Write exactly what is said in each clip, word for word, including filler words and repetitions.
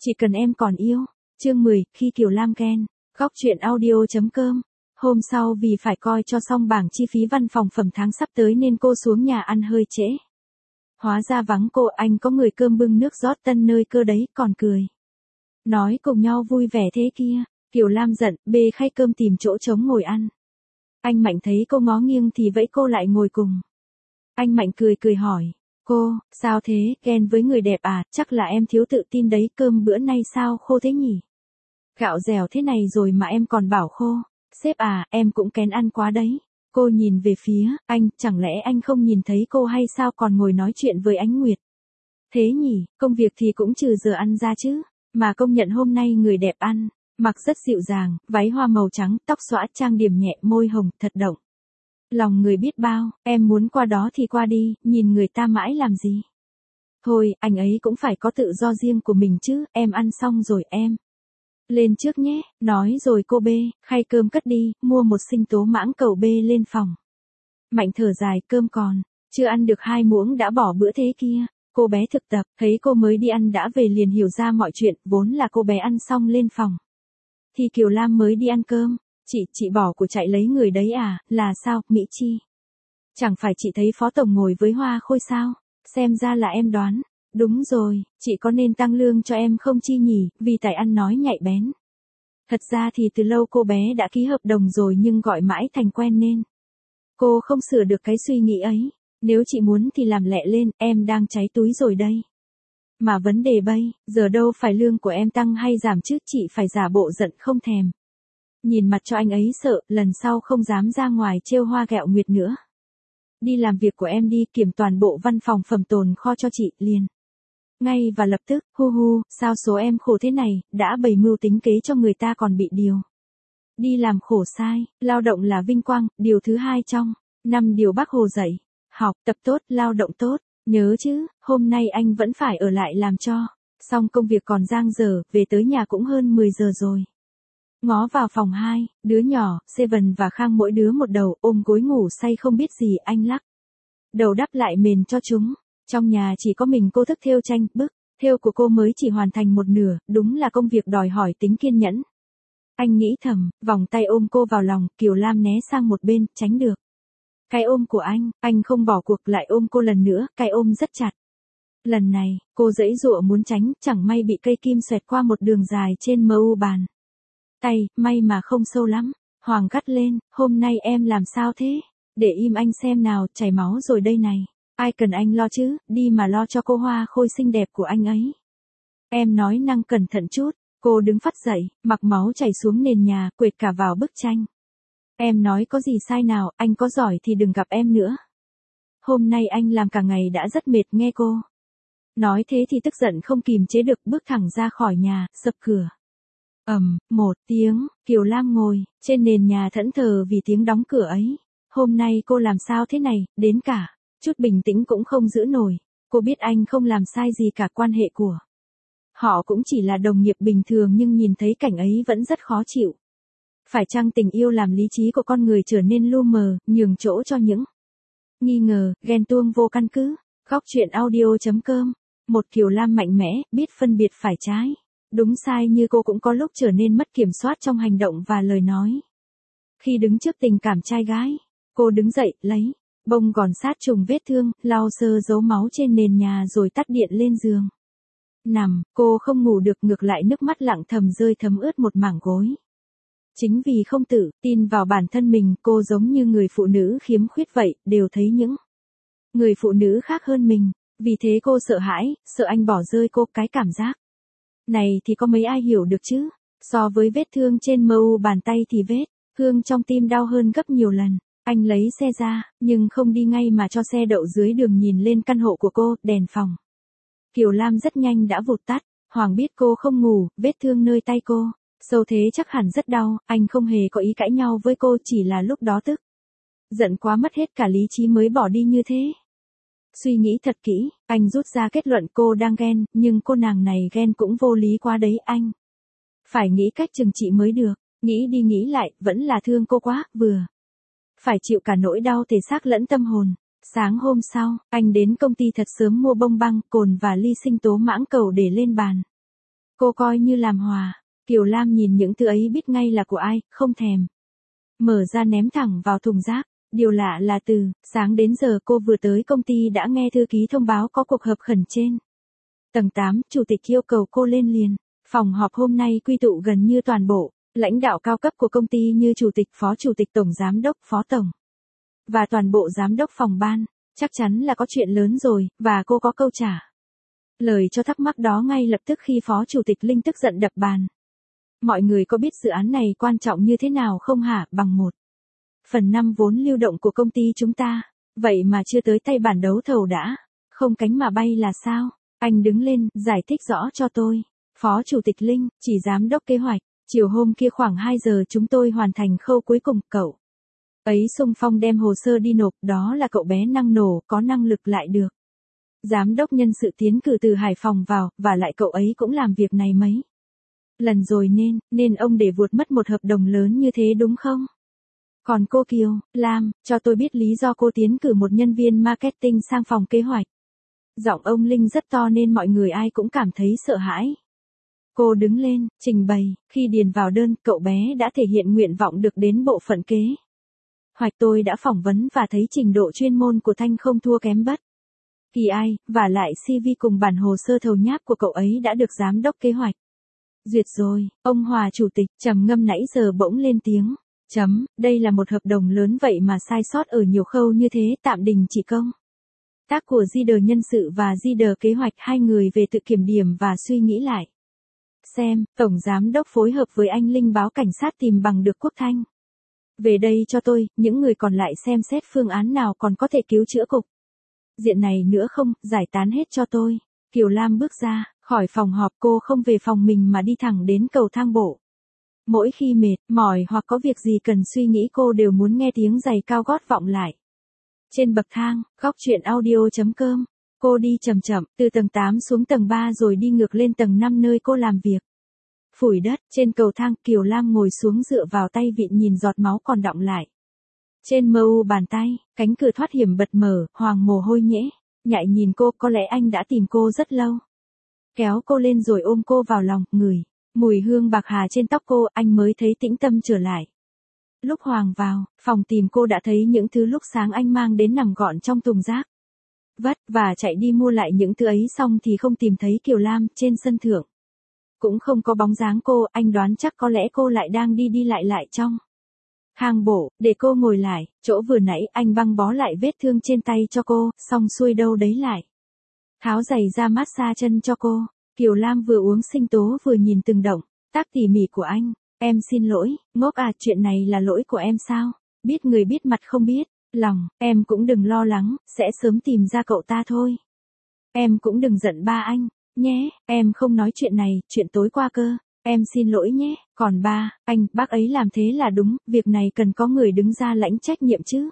Chỉ cần em còn yêu. Chương mười, khi Kiều Lam ghen. Góc truyện audio chấm com. Hôm sau vì phải coi cho xong bảng chi phí văn phòng phẩm tháng sắp tới nên cô xuống nhà ăn hơi trễ. Hóa ra vắng cô, anh có người cơm bưng nước rót tân nơi cơ đấy, còn cười. Nói cùng nhau vui vẻ thế kia. Kiều Lam giận, bê khay cơm tìm chỗ trống ngồi ăn. Anh Mạnh thấy cô ngó nghiêng thì vẫy cô lại ngồi cùng. Anh Mạnh cười cười hỏi. Cô, sao thế, ghen với người đẹp à, chắc là em thiếu tự tin đấy, cơm bữa nay sao khô thế nhỉ? Gạo dẻo thế này rồi mà em còn bảo khô. Sếp à, em cũng kén ăn quá đấy. Cô nhìn về phía, anh, chẳng lẽ anh không nhìn thấy cô hay sao còn ngồi nói chuyện với Ánh Nguyệt? Thế nhỉ, công việc thì cũng trừ giờ ăn ra chứ, mà công nhận hôm nay người đẹp ăn, mặc rất dịu dàng, váy hoa màu trắng, tóc xõa trang điểm nhẹ, môi hồng, thật động. Lòng người biết bao, em muốn qua đó thì qua đi, nhìn người ta mãi làm gì. Thôi, anh ấy cũng phải có tự do riêng của mình chứ, em ăn xong rồi em. Lên trước nhé, nói rồi cô bê, khay cơm cất đi, mua một sinh tố mãng cầu bê lên phòng. Mạnh thở dài, cơm còn, chưa ăn được hai muỗng đã bỏ bữa thế kia. Cô bé thực tập, thấy cô mới đi ăn đã về liền hiểu ra mọi chuyện, vốn là cô bé ăn xong lên phòng. Thì Kiều Lam mới đi ăn cơm, chị, chị bỏ của chạy lấy người đấy à, là sao, Mỹ Chi? Chẳng phải chị thấy Phó Tổng ngồi với Hoa Khôi sao? Xem ra là em đoán. Đúng rồi, chị có nên tăng lương cho em không Chi nhỉ, vì tài ăn nói nhạy bén. Thật ra thì từ lâu cô bé đã ký hợp đồng rồi nhưng gọi mãi thành quen nên. Cô không sửa được cái suy nghĩ ấy. Nếu chị muốn thì làm lẹ lên, em đang cháy túi rồi đây. Mà vấn đề bây, giờ đâu phải lương của em tăng hay giảm chứ, chị phải giả bộ giận không thèm. Nhìn mặt cho anh ấy sợ, lần sau không dám ra ngoài trêu Hoa ghẹo Nguyệt nữa. Đi làm việc của em đi, kiểm toàn bộ văn phòng phẩm tồn kho cho chị, liền. Ngay và lập tức, hu hu, sao số em khổ thế này, đã bày mưu tính kế cho người ta còn bị điều. Đi làm khổ sai, lao động là vinh quang, điều thứ hai trong năm điều Bác Hồ dạy. Học, tập tốt, lao động tốt, nhớ chứ, hôm nay anh vẫn phải ở lại làm cho. Xong công việc còn dang dở, về tới nhà cũng hơn mười giờ rồi. Ngó vào phòng hai, đứa nhỏ, Seven và Khang mỗi đứa một đầu, ôm gối ngủ say không biết gì, anh lắc đầu đắp lại mền cho chúng. Trong nhà chỉ có mình cô thức thêu tranh, bức thêu của cô mới chỉ hoàn thành một nửa, đúng là công việc đòi hỏi tính kiên nhẫn. Anh nghĩ thầm, vòng tay ôm cô vào lòng, Kiều Lam né sang một bên, tránh được cái ôm của anh, anh không bỏ cuộc lại ôm cô lần nữa, cái ôm rất chặt. Lần này, cô giãy giụa muốn tránh, chẳng may bị cây kim xoẹt qua một đường dài trên mờ u bàn tay, may mà không sâu lắm. Hoàng gắt lên, hôm nay em làm sao thế? Để im anh xem nào, chảy máu rồi đây này. Ai cần anh lo chứ, đi mà lo cho cô Hoa Khôi xinh đẹp của anh ấy. Em nói năng cẩn thận chút, cô đứng phắt dậy, mặc máu chảy xuống nền nhà, quệt cả vào bức tranh. Em nói có gì sai nào, anh có giỏi thì đừng gặp em nữa. Hôm nay anh làm cả ngày đã rất mệt, nghe cô nói thế thì tức giận không kìm chế được, bước thẳng ra khỏi nhà, sập cửa. Ầm, um, một tiếng, Kiều Lam ngồi trên nền nhà thẫn thờ vì tiếng đóng cửa ấy. Hôm nay cô làm sao thế này, đến cả chút bình tĩnh cũng không giữ nổi. Cô biết anh không làm sai gì cả, quan hệ của họ cũng chỉ là đồng nghiệp bình thường nhưng nhìn thấy cảnh ấy vẫn rất khó chịu. Phải chăng tình yêu làm lý trí của con người trở nên lu mờ, nhường chỗ cho những nghi ngờ, ghen tuông vô căn cứ. Góc truyện audio chấm com. Một Kiều Lam mạnh mẽ, biết phân biệt phải trái, đúng sai như cô cũng có lúc trở nên mất kiểm soát trong hành động và lời nói. Khi đứng trước tình cảm trai gái, cô đứng dậy, lấy bông gòn sát trùng vết thương, lau sơ dấu máu trên nền nhà rồi tắt điện lên giường. Nằm, cô không ngủ được, ngược lại nước mắt lặng thầm rơi thấm ướt một mảng gối. Chính vì không tự tin vào bản thân mình, cô giống như người phụ nữ khiếm khuyết vậy, đều thấy những người phụ nữ khác hơn mình. Vì thế cô sợ hãi, sợ anh bỏ rơi cô, cái cảm giác này thì có mấy ai hiểu được chứ. So với vết thương trên mờ u bàn tay thì vết thương trong tim đau hơn gấp nhiều lần. Anh lấy xe ra, nhưng không đi ngay mà cho xe đậu dưới đường, nhìn lên căn hộ của cô, đèn phòng Kiều Lam rất nhanh đã vụt tắt. Hoàng biết cô không ngủ, vết thương nơi tay cô sâu thế chắc hẳn rất đau, anh không hề có ý cãi nhau với cô, chỉ là lúc đó tức giận quá mất hết cả lý trí mới bỏ đi như thế. Suy nghĩ thật kỹ, anh rút ra kết luận cô đang ghen, nhưng cô nàng này ghen cũng vô lý quá đấy anh. Phải nghĩ cách trừng trị mới được, nghĩ đi nghĩ lại, vẫn là thương cô quá, vừa phải chịu cả nỗi đau thể xác lẫn tâm hồn. Sáng hôm sau, anh đến công ty thật sớm mua bông băng, cồn và ly sinh tố mãng cầu để lên bàn. Cô coi như làm hòa. Kiều Lam nhìn những thứ ấy biết ngay là của ai, không thèm. Mở ra ném thẳng vào thùng rác. Điều lạ là từ sáng đến giờ cô vừa tới công ty đã nghe thư ký thông báo có cuộc họp khẩn trên tầng tám, chủ tịch yêu cầu cô lên liền. Phòng họp hôm nay quy tụ gần như toàn bộ lãnh đạo cao cấp của công ty như chủ tịch, phó chủ tịch, tổng giám đốc, phó tổng và toàn bộ giám đốc phòng ban. Chắc chắn là có chuyện lớn rồi, và cô có câu trả lời cho thắc mắc đó ngay lập tức khi phó chủ tịch Linh tức giận đập bàn. Mọi người có biết dự án này quan trọng như thế nào không hả? Bằng một phần năm vốn lưu động của công ty chúng ta. Vậy mà chưa tới tay bản đấu thầu đã không cánh mà bay là sao? Anh đứng lên, giải thích rõ cho tôi. Phó chủ tịch Linh, chỉ giám đốc kế hoạch. Chiều hôm kia khoảng hai giờ chúng tôi hoàn thành khâu cuối cùng. Cậu ấy xung phong đem hồ sơ đi nộp, đó là cậu bé năng nổ, có năng lực lại được giám đốc nhân sự tiến cử từ Hải Phòng vào, và lại cậu ấy cũng làm việc này mấy lần rồi nên, nên ông để vuột mất một hợp đồng lớn như thế đúng không? Còn cô Kiều Lam, cho tôi biết lý do cô tiến cử một nhân viên marketing sang phòng kế hoạch. Giọng ông Linh rất to nên mọi người ai cũng cảm thấy sợ hãi. Cô đứng lên, trình bày, khi điền vào đơn, cậu bé đã thể hiện nguyện vọng được đến bộ phận kế hoạch. Tôi đã phỏng vấn và thấy trình độ chuyên môn của Thanh không thua kém bất kỳ ai, và lại xê vê cùng bản hồ sơ thầu nháp của cậu ấy đã được giám đốc kế hoạch duyệt rồi. Ông Hòa chủ tịch trầm ngâm nãy giờ bỗng lên tiếng. Chấm, đây là một hợp đồng lớn vậy mà sai sót ở nhiều khâu như thế, tạm đình chỉ công tác của leader nhân sự và leader kế hoạch, hai người về tự kiểm điểm và suy nghĩ lại. Xem, tổng giám đốc phối hợp với anh Linh báo cảnh sát tìm bằng được Quốc Thanh về đây cho tôi, những người còn lại xem xét phương án nào còn có thể cứu chữa cục diện này nữa không, giải tán hết cho tôi. Kiều Lam bước ra khỏi phòng họp, cô không về phòng mình mà đi thẳng đến cầu thang bộ. Mỗi khi mệt, mỏi hoặc có việc gì cần suy nghĩ cô đều muốn nghe tiếng giày cao gót vọng lại. Trên bậc thang, góc truyện audio chấm com, cô đi chậm chậm, từ tầng tám xuống tầng ba rồi đi ngược lên tầng năm nơi cô làm việc. Phủi đất, trên cầu thang, Kiều Lam ngồi xuống dựa vào tay vịn nhìn giọt máu còn đọng lại trên mờ u bàn tay, cánh cửa thoát hiểm bật mở, Hoàng mồ hôi nhễ nhại nhìn cô, có lẽ anh đã tìm cô rất lâu. Kéo cô lên rồi ôm cô vào lòng, ngửi mùi hương bạc hà trên tóc cô, anh mới thấy tĩnh tâm trở lại. Lúc Hoàng vào phòng tìm cô đã thấy những thứ lúc sáng anh mang đến nằm gọn trong thùng rác. Vất và chạy đi mua lại những thứ ấy xong thì không tìm thấy Kiều Lam trên sân thượng. Cũng không có bóng dáng cô, anh đoán chắc có lẽ cô lại đang đi đi lại lại trong thang bộ, để cô ngồi lại, chỗ vừa nãy anh băng bó lại vết thương trên tay cho cô, xong xuôi đâu đấy lại tháo giày ra massage chân cho cô. Kiều Lam vừa uống sinh tố vừa nhìn từng động tác tỉ mỉ của anh. Em xin lỗi, ngốc à, chuyện này là lỗi của em sao? Biết người biết mặt không biết lòng, em cũng đừng lo lắng, sẽ sớm tìm ra cậu ta thôi. Em cũng đừng giận ba anh nhé, em không nói chuyện này, chuyện tối qua cơ. Em xin lỗi nhé, còn ba, anh, bác ấy làm thế là đúng, việc này cần có người đứng ra lãnh trách nhiệm chứ.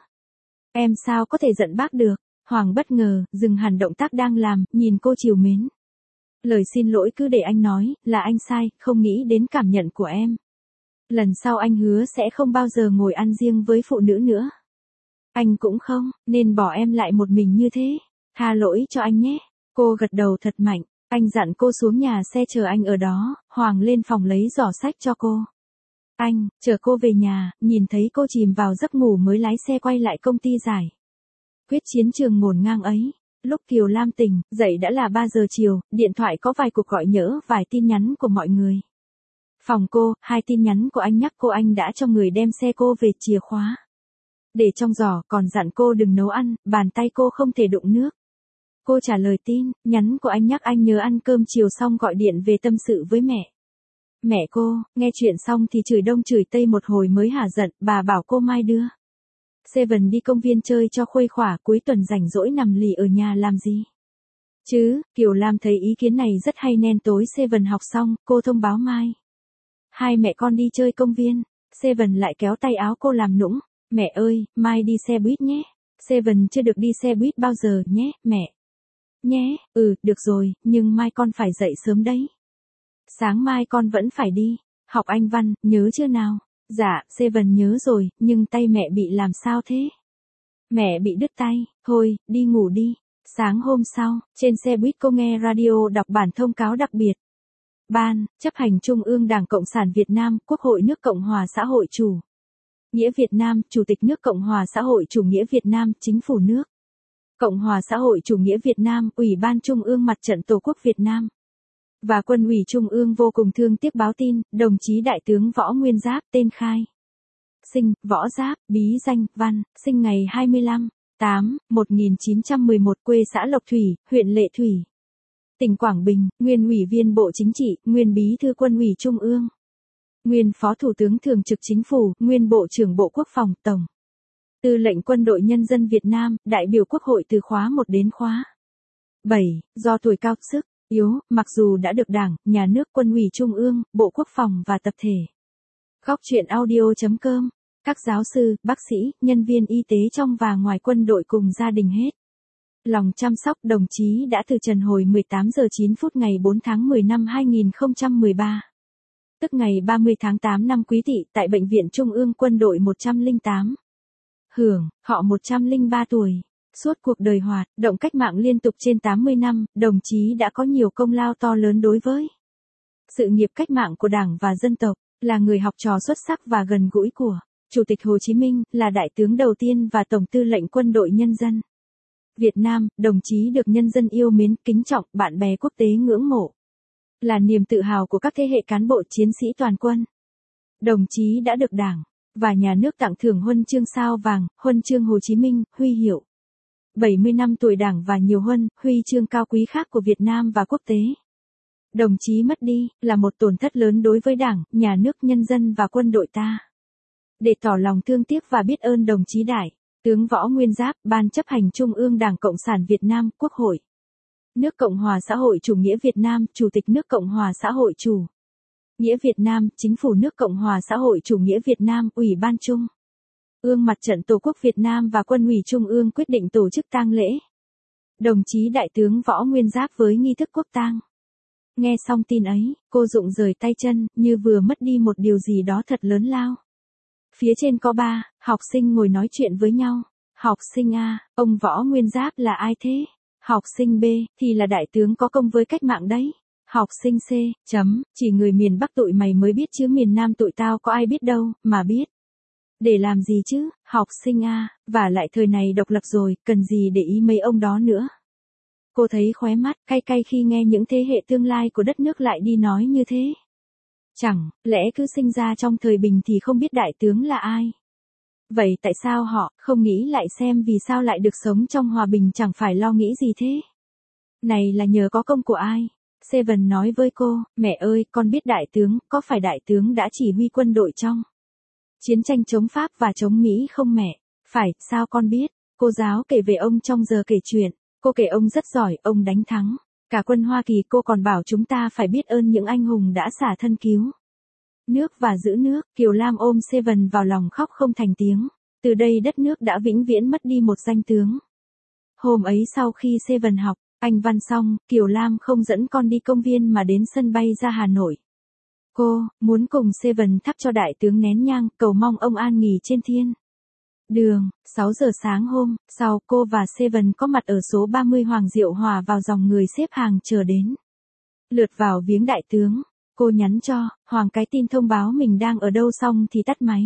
Em sao có thể giận bác được? Hoàng bất ngờ, dừng hẳn động tác đang làm, nhìn cô trìu mến. Lời xin lỗi cứ để anh nói, là anh sai, không nghĩ đến cảm nhận của em. Lần sau anh hứa sẽ không bao giờ ngồi ăn riêng với phụ nữ nữa. Anh cũng không, nên bỏ em lại một mình như thế. Tha lỗi cho anh nhé. Cô gật đầu thật mạnh. Anh dặn cô xuống nhà xe chờ anh ở đó, Hoàng lên phòng lấy giỏ sách cho cô. Anh, chờ cô về nhà, nhìn thấy cô chìm vào giấc ngủ mới lái xe quay lại công ty giải quyết chiến trường ngổn ngang ấy. Lúc Kiều Lam tỉnh, dậy đã là ba giờ chiều, điện thoại có vài cuộc gọi nhỡ, vài tin nhắn của mọi người. Phòng cô, hai tin nhắn của anh nhắc cô anh đã cho người đem xe cô về, chìa khóa để trong giỏ, còn dặn cô đừng nấu ăn, bàn tay cô không thể đụng nước. Cô trả lời tin nhắn của anh nhắc anh nhớ ăn cơm chiều xong gọi điện về tâm sự với mẹ. Mẹ cô, nghe chuyện xong thì chửi đông chửi tây một hồi mới hả giận, bà bảo cô mai đưa Seven đi công viên chơi cho khuây khỏa, cuối tuần rảnh rỗi nằm lì ở nhà làm gì chứ. Kiều Lam thấy ý kiến này rất hay nên tối Seven học xong, cô thông báo mai hai mẹ con đi chơi công viên. Seven lại kéo tay áo cô làm nũng. Mẹ ơi, mai đi xe buýt nhé. Seven chưa được đi xe buýt bao giờ nhé, mẹ. Nhé, ừ, được rồi, nhưng mai con phải dậy sớm đấy. Sáng mai con vẫn phải đi học Anh văn, nhớ chưa nào? Dạ, Seven nhớ rồi, nhưng tay mẹ bị làm sao thế? Mẹ bị đứt tay, thôi, đi ngủ đi. Sáng hôm sau, trên xe buýt cô nghe radio đọc bản thông cáo đặc biệt Ban, chấp hành Trung ương Đảng Cộng sản Việt Nam, Quốc hội nước Cộng hòa xã hội chủ nghĩa Việt Nam, Chủ tịch nước Cộng hòa xã hội chủ nghĩa Việt Nam, Chính phủ nước Cộng hòa xã hội chủ nghĩa Việt Nam, Ủy ban Trung ương Mặt trận Tổ quốc Việt Nam và Quân ủy Trung ương vô cùng thương tiếc báo tin, đồng chí Đại tướng Võ Nguyên Giáp, tên khai. Sinh, Võ Giáp, bí danh, Văn, sinh ngày hai mươi lăm tháng tám, một nghìn chín trăm mười một, quê xã Lộc Thủy, huyện Lệ Thủy, tỉnh Quảng Bình, nguyên Ủy viên Bộ Chính trị, nguyên Bí thư Quân ủy Trung ương, nguyên Phó Thủ tướng Thường trực Chính phủ, nguyên Bộ trưởng Bộ Quốc phòng, Tổng Tư lệnh Quân đội Nhân dân Việt Nam, đại biểu Quốc hội từ khóa một đến khóa bảy, do tuổi cao, sức yếu, mặc dù đã được Đảng, Nhà nước, Quân ủy Trung ương, Bộ Quốc phòng và tập thể. Góc truyện audio.com, các giáo sư, bác sĩ, nhân viên y tế trong và ngoài quân đội cùng gia đình hết lòng chăm sóc đồng chí đã từ trần hồi mười tám giờ chín phút ngày bốn tháng mười năm hai nghìn không trăm mười ba. Tức ngày ba mươi tháng tám năm Quý Tỵ tại Bệnh viện Trung ương Quân đội một trăm lẻ tám. Hưởng, họ một trăm lẻ ba tuổi. Suốt cuộc đời hoạt động cách mạng liên tục trên tám mươi năm, đồng chí đã có nhiều công lao to lớn đối với sự nghiệp cách mạng của Đảng và dân tộc, là người học trò xuất sắc và gần gũi của Chủ tịch Hồ Chí Minh, là đại tướng đầu tiên và Tổng tư lệnh Quân đội Nhân dân Việt Nam, đồng chí được nhân dân yêu mến, kính trọng, bạn bè quốc tế ngưỡng mộ, là niềm tự hào của các thế hệ cán bộ chiến sĩ toàn quân. Đồng chí đã được Đảng và Nhà nước tặng thưởng huân chương sao vàng, huân chương Hồ Chí Minh, huy hiệu bảy mươi năm tuổi Đảng và nhiều huân, huy chương cao quý khác của Việt Nam và quốc tế. Đồng chí mất đi, là một tổn thất lớn đối với Đảng, Nhà nước, nhân dân và quân đội ta. Để tỏ lòng thương tiếc và biết ơn đồng chí Đại tướng Võ Nguyên Giáp, Ban chấp hành Trung ương Đảng Cộng sản Việt Nam, Quốc hội nước Cộng hòa xã hội chủ nghĩa Việt Nam, Chủ tịch nước Cộng hòa xã hội chủ nghĩa Việt Nam, Chính phủ nước Cộng hòa xã hội chủ nghĩa Việt Nam, Ủy ban Trung ương Mặt trận Tổ quốc Việt Nam và Quân ủy Trung ương quyết định tổ chức tang lễ đồng chí Đại tướng Võ Nguyên Giáp với nghi thức quốc tang. Nghe xong tin ấy, cô rụng rời tay chân, như vừa mất đi một điều gì đó thật lớn lao. Phía trên có ba học sinh ngồi nói chuyện với nhau. Học sinh A, ông Võ Nguyên Giáp là ai thế? Học sinh B, thì là đại tướng có công với cách mạng đấy. Học sinh C, chấm, chỉ người miền Bắc tụi mày mới biết chứ miền Nam tụi tao có ai biết đâu, mà biết. Để làm gì chứ? Học sinh A, và lại thời này độc lập rồi, cần gì để ý mấy ông đó nữa. Cô thấy khóe mắt cay cay khi nghe những thế hệ tương lai của đất nước lại đi nói như thế. Chẳng lẽ cứ sinh ra trong thời bình thì không biết đại tướng là ai? Vậy tại sao họ không nghĩ lại xem vì sao lại được sống trong hòa bình, chẳng phải lo nghĩ gì thế? Này là nhờ có công của ai? Seven nói với cô, mẹ ơi, con biết đại tướng, có phải đại tướng đã chỉ huy quân đội trong chiến tranh chống Pháp và chống Mỹ không mẹ? Phải, sao con biết? Cô giáo kể về ông trong giờ kể chuyện. Cô kể ông rất giỏi, ông đánh thắng cả quân Hoa Kỳ. Cô còn bảo chúng ta phải biết ơn những anh hùng đã xả thân cứu nước và giữ nước. Kiều Lam ôm Seven vào lòng khóc không thành tiếng. Từ đây đất nước đã vĩnh viễn mất đi một danh tướng. Hôm ấy sau khi Seven học Anh văn xong, Kiều Lam không dẫn con đi công viên mà đến sân bay ra Hà Nội. Cô muốn cùng Seven thắp cho đại tướng nén nhang, cầu mong ông an nghỉ trên thiên đường. Sáu giờ sáng hôm sau, cô và Seven có mặt ở số ba mươi Hoàng Diệu Hòa vào dòng người xếp hàng chờ đến lượt vào viếng đại tướng. Cô nhắn cho Hoàng cái tin thông báo mình đang ở đâu xong thì tắt máy.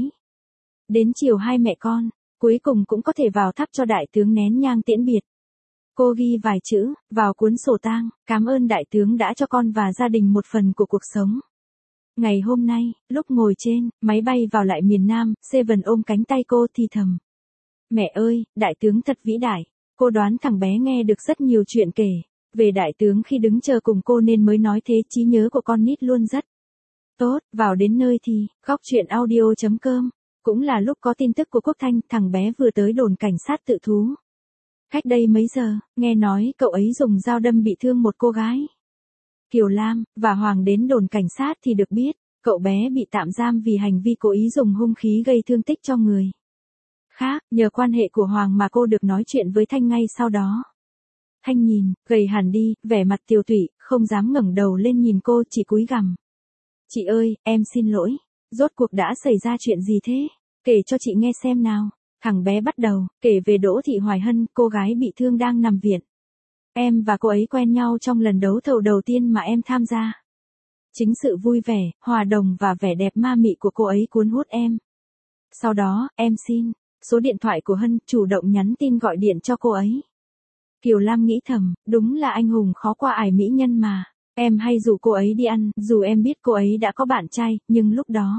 Đến chiều hai mẹ con cuối cùng cũng có thể vào thắp cho đại tướng nén nhang tiễn biệt. Cô ghi vài chữ vào cuốn sổ tang, cảm ơn đại tướng đã cho con và gia đình một phần của cuộc sống. Ngày hôm nay, lúc ngồi trên máy bay vào lại miền Nam, Seven ôm cánh tay cô thì thầm. Mẹ ơi, đại tướng thật vĩ đại. Cô đoán thằng bé nghe được rất nhiều chuyện kể về đại tướng khi đứng chờ cùng cô nên mới nói thế. Trí nhớ của con nít luôn rất tốt. Vào đến nơi thì, góc truyện audio.com, cũng là lúc có tin tức của Quốc Thanh, thằng bé vừa tới đồn cảnh sát tự thú. Cách đây mấy giờ, nghe nói cậu ấy dùng dao đâm bị thương một cô gái. Kiều Lam và Hoàng đến đồn cảnh sát thì được biết, cậu bé bị tạm giam vì hành vi cố ý dùng hung khí gây thương tích cho người khác. Nhờ quan hệ của Hoàng mà cô được nói chuyện với Thanh ngay sau đó. Thanh nhìn, gầy hẳn đi, vẻ mặt tiều tụy, không dám ngẩng đầu lên nhìn cô, chỉ cúi gằm. Chị ơi, em xin lỗi. Rốt cuộc đã xảy ra chuyện gì thế? Kể cho chị nghe xem nào. Thằng bé bắt đầu kể về Đỗ Thị Hoài Hân, cô gái bị thương đang nằm viện. Em và cô ấy quen nhau trong lần đấu thầu đầu tiên mà em tham gia. Chính sự vui vẻ, hòa đồng và vẻ đẹp ma mị của cô ấy cuốn hút em. Sau đó, em xin số điện thoại của Hân, chủ động nhắn tin gọi điện cho cô ấy. Kiều Lam nghĩ thầm, đúng là anh hùng khó qua ải mỹ nhân mà. Em hay rủ cô ấy đi ăn, dù em biết cô ấy đã có bạn trai, nhưng lúc đó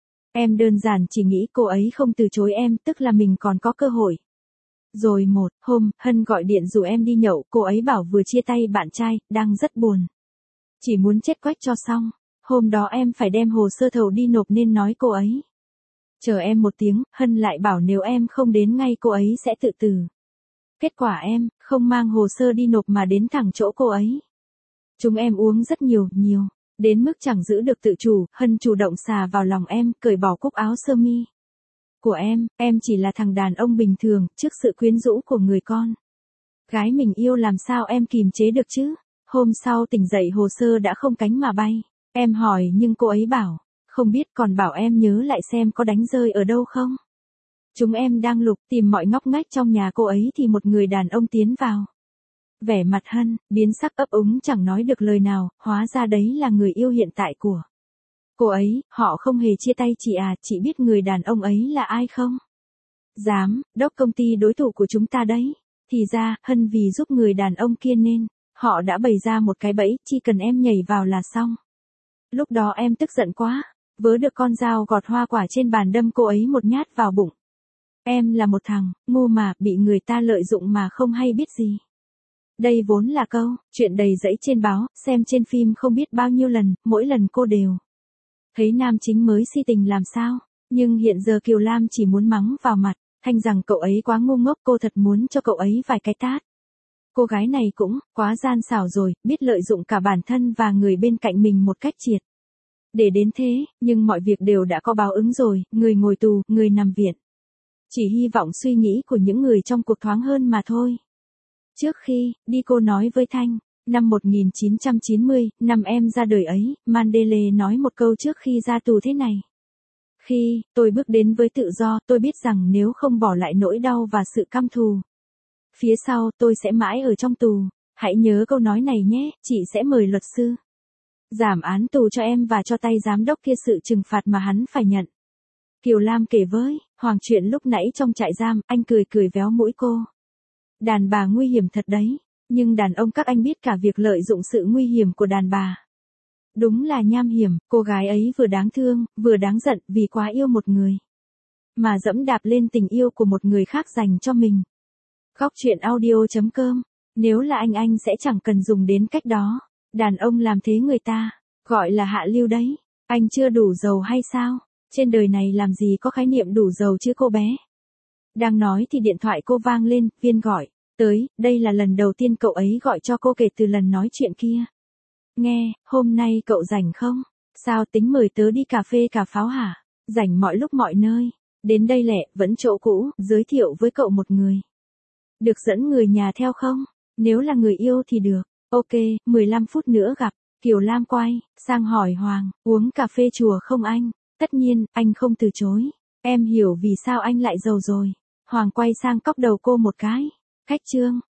em đơn giản chỉ nghĩ cô ấy không từ chối em, tức là mình còn có cơ hội. Rồi một hôm, Hân gọi điện rủ em đi nhậu, cô ấy bảo vừa chia tay bạn trai, đang rất buồn. Chỉ muốn chết quách cho xong. Hôm đó em phải đem hồ sơ thầu đi nộp nên nói cô ấy. Chờ em một tiếng, Hân lại bảo nếu em không đến ngay cô ấy sẽ tự từ. Kết quả em, không mang hồ sơ đi nộp mà đến thẳng chỗ cô ấy. Chúng em uống rất nhiều, nhiều. Đến mức chẳng giữ được tự chủ, Hân chủ động xà vào lòng em, cởi bỏ cúc áo sơ mi của em, em chỉ là thằng đàn ông bình thường, trước sự quyến rũ của người con gái mình yêu làm sao em kìm chế được chứ. Hôm sau tỉnh dậy hồ sơ đã không cánh mà bay. Em hỏi nhưng cô ấy bảo, không biết, còn bảo em nhớ lại xem có đánh rơi ở đâu không. Chúng em đang lục tìm mọi ngóc ngách trong nhà cô ấy thì một người đàn ông tiến vào. Vẻ mặt Hân biến sắc, ấp úng chẳng nói được lời nào, hóa ra đấy là người yêu hiện tại của cô ấy. Họ không hề chia tay chị à, chị biết người đàn ông ấy là ai không? Giám đốc công ty đối thủ của chúng ta đấy. Thì ra, Hân vì giúp người đàn ông kia nên họ đã bày ra một cái bẫy, chỉ cần em nhảy vào là xong. Lúc đó em tức giận quá, vớ được con dao gọt hoa quả trên bàn đâm cô ấy một nhát vào bụng. Em là một thằng ngu mà, bị người ta lợi dụng mà không hay biết gì. Đây vốn là câu chuyện đầy rẫy trên báo, xem trên phim không biết bao nhiêu lần, mỗi lần cô đều thấy nam chính mới si tình làm sao. Nhưng hiện giờ Kiều Lam chỉ muốn mắng vào mặt Thanh rằng cậu ấy quá ngu ngốc, cô thật muốn cho cậu ấy vài cái tát. Cô gái này cũng quá gian xảo rồi, biết lợi dụng cả bản thân và người bên cạnh mình một cách triệt để đến thế, nhưng mọi việc đều đã có báo ứng rồi, người ngồi tù, người nằm viện. Chỉ hy vọng suy nghĩ của những người trong cuộc thoáng hơn mà thôi. Trước khi đi cô nói với Thanh, năm một nghìn chín trăm chín mươi, năm em ra đời ấy, Mandela nói một câu trước khi ra tù thế này. Khi tôi bước đến với tự do, tôi biết rằng nếu không bỏ lại nỗi đau và sự căm thù phía sau, tôi sẽ mãi ở trong tù. Hãy nhớ câu nói này nhé, chị sẽ mời luật sư giảm án tù cho em và cho tay giám đốc kia sự trừng phạt mà hắn phải nhận. Kiều Lam kể với Hoàng chuyện lúc nãy trong trại giam, anh cười cười véo mũi cô. Đàn bà nguy hiểm thật đấy, nhưng đàn ông các anh biết cả việc lợi dụng sự nguy hiểm của đàn bà. Đúng là nham hiểm, cô gái ấy vừa đáng thương, vừa đáng giận vì quá yêu một người mà dẫm đạp lên tình yêu của một người khác dành cho mình. Góc truyện audio chấm com. Nếu là anh anh sẽ chẳng cần dùng đến cách đó. Đàn ông làm thế người ta gọi là hạ lưu đấy. Anh chưa đủ giàu hay sao? Trên đời này làm gì có khái niệm đủ giàu chứ cô bé. Đang nói thì điện thoại cô vang lên, Viên gọi tới, đây là lần đầu tiên cậu ấy gọi cho cô kể từ lần nói chuyện kia. Nghe, hôm nay cậu rảnh không? Sao tính mời tớ đi cà phê cà pháo hả? Rảnh mọi lúc mọi nơi. Đến đây lẹ, vẫn chỗ cũ, giới thiệu với cậu một người. Được dẫn người nhà theo không? Nếu là người yêu thì được. Ok, mười lăm phút nữa gặp. Kiều Lam quay sang hỏi Hoàng, uống cà phê chùa không anh? Tất nhiên, anh không từ chối. Em hiểu vì sao anh lại giàu rồi. Hoàng quay sang cốc đầu cô một cái. Khách trương.